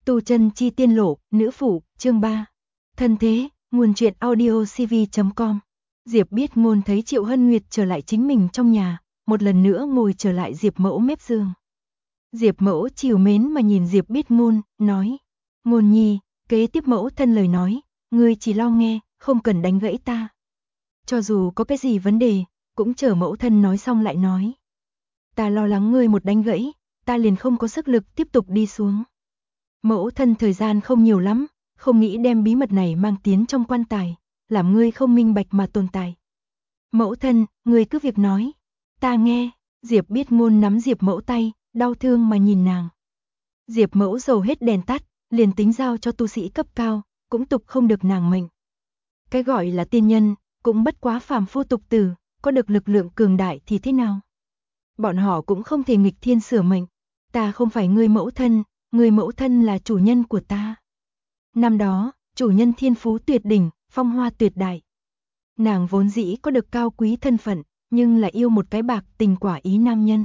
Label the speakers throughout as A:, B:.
A: Tu chân chi tiên lộ, nữ phụ, chương 3. Thân thế, nguồn truyện audio cv.com. Diệp Biết Ngôn thấy Triệu Hân Nguyệt trở lại chính mình trong nhà, một lần nữa ngồi trở lại Diệp Mẫu mép giường. Diệp Mẫu trìu mến mà nhìn Diệp Biết Ngôn, nói: "Ngôn nhi." Kế tiếp mẫu thân lời nói: "Ngươi chỉ lo nghe, không cần đánh gãy ta. Cho dù có cái gì vấn đề, cũng chờ mẫu thân nói xong lại nói. Ta lo lắng ngươi một đánh gãy, ta liền không có sức lực tiếp tục đi xuống. Mẫu thân thời gian không nhiều lắm, không nghĩ đem bí mật này mang tiến trong quan tài, làm ngươi không minh bạch mà tồn tại. Mẫu thân, ngươi cứ việc nói, ta nghe." Diệp Biết Ngôn nắm Diệp Mẫu tay, đau thương mà nhìn nàng. Diệp Mẫu dầu hết đèn tắt, liền tính giao cho tu sĩ cấp cao, cũng tục không được nàng mệnh. Cái gọi là tiên nhân, cũng bất quá phàm phu tục tử, có được lực lượng cường đại thì thế nào? Bọn họ cũng không thể nghịch thiên sửa mệnh. Ta không phải ngươi mẫu thân, người mẫu thân là chủ nhân của ta. Năm đó, chủ nhân thiên phú tuyệt đỉnh, phong hoa tuyệt đại. Nàng vốn dĩ có được cao quý thân phận, nhưng lại yêu một cái bạc tình quả ý nam nhân.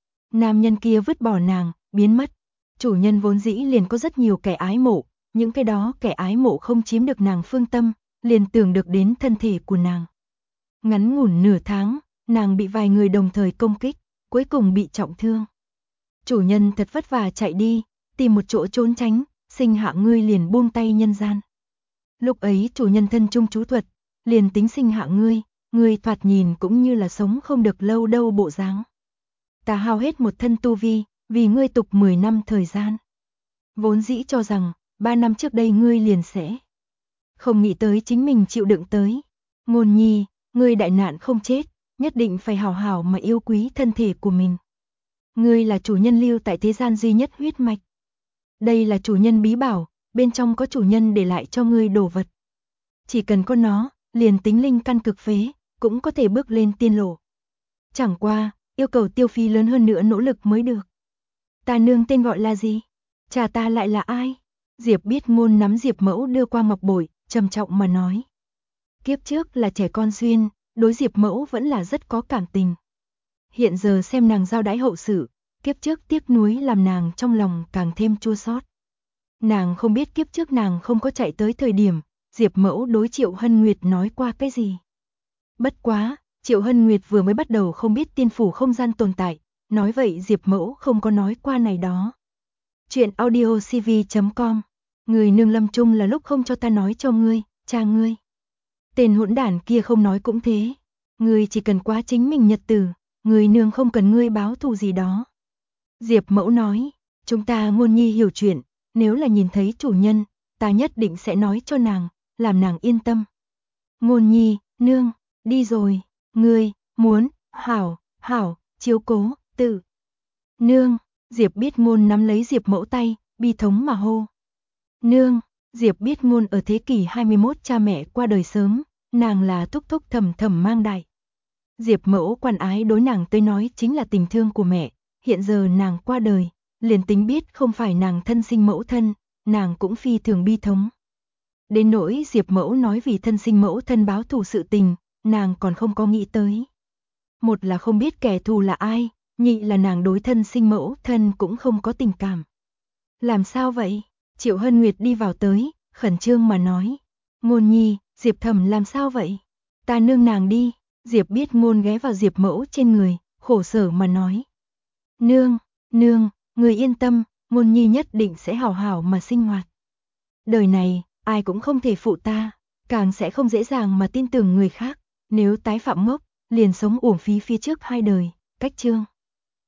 A: Nam nhân kia vứt bỏ nàng, biến mất. Chủ nhân vốn dĩ liền có rất nhiều kẻ ái mộ, những cái đó kẻ ái mộ không chiếm được nàng phương tâm, liền tưởng được đến thân thể của nàng. Ngắn ngủn nửa tháng, nàng bị vài người đồng thời công kích, cuối cùng bị trọng thương. Chủ nhân thật vất vả chạy đi, tìm một chỗ trốn tránh, sinh hạ ngươi liền buông tay nhân gian. Lúc ấy chủ nhân thân chung chú thuật, liền tính sinh hạ ngươi thoạt nhìn cũng như là sống không được lâu đâu bộ dáng. Ta hao hết một thân tu vi, vì ngươi tục 10 năm thời gian. Vốn dĩ cho rằng, 3 năm trước đây ngươi liền sẽ. Không nghĩ tới chính mình chịu đựng tới. Ngôn nhi, ngươi đại nạn không chết, nhất định phải hảo hảo mà yêu quý thân thể của mình. Ngươi là chủ nhân lưu tại thế gian duy nhất huyết mạch. Đây là chủ nhân bí bảo, bên trong có chủ nhân để lại cho ngươi đồ vật. Chỉ cần có nó, liền tính linh căn cực phế, cũng có thể bước lên tiên lộ. Chẳng qua, yêu cầu tiêu phí lớn hơn nữa nỗ lực mới được. Ta nương tên gọi là gì? Cha ta lại là ai? Diệp Biết Ngôn nắm Diệp Mẫu đưa qua ngọc bội, trầm trọng mà nói. Kiếp trước là trẻ con duyên, đối Diệp Mẫu vẫn là rất có cảm tình. Hiện giờ xem nàng giao đãi hậu sự, kiếp trước tiếc nuối làm nàng trong lòng càng thêm chua xót. Nàng không biết kiếp trước nàng không có chạy tới thời điểm, Diệp Mẫu đối Triệu Hân Nguyệt nói qua cái gì. Bất quá, Triệu Hân Nguyệt vừa mới bắt đầu không biết tiên phủ không gian tồn tại, nói vậy Diệp Mẫu không có nói qua này đó. Chuyện audio cv.com. Người nương lâm chung là lúc không cho ta nói cho ngươi, cha ngươi. Tên hỗn đản kia không nói cũng thế. Ngươi chỉ cần quá chính mình nhật tử, người nương không cần ngươi báo thù gì đó. Diệp Mẫu nói, chúng ta Ngôn nhi hiểu chuyện, nếu là nhìn thấy chủ nhân, ta nhất định sẽ nói cho nàng, làm nàng yên tâm. Ngôn nhi, nương, đi rồi, ngươi, muốn, hảo, chiếu cố, tự. Nương, Diệp Biết Ngôn nắm lấy Diệp Mẫu tay, bi thống mà hô. Nương, Diệp Biết Ngôn ở thế kỷ 21 cha mẹ qua đời sớm, nàng là thúc thúc thầm thầm mang đại. Diệp Mẫu quan ái đối nàng tới nói chính là tình thương của mẹ, hiện giờ nàng qua đời, liền tính biết không phải nàng thân sinh mẫu thân, nàng cũng phi thường bi thống. Đến nỗi Diệp Mẫu nói vì thân sinh mẫu thân báo thù sự tình, nàng còn không có nghĩ tới. Một là không biết kẻ thù là ai, nhị là nàng đối thân sinh mẫu thân cũng không có tình cảm. Làm sao vậy? Triệu Hân Nguyệt đi vào tới, khẩn trương mà nói. Ngôn nhi, Diệp Thẩm làm sao vậy? Ta nương nàng đi. Diệp Biết Ngôn ghé vào Diệp Mẫu trên người, khổ sở mà nói. Nương, người yên tâm, Ngôn nhi nhất định sẽ hảo hảo mà sinh hoạt. Đời này, ai cũng không thể phụ ta, càng sẽ không dễ dàng mà tin tưởng người khác, nếu tái phạm ngốc, liền sống uổng phí phía trước 2 đời, cách chương.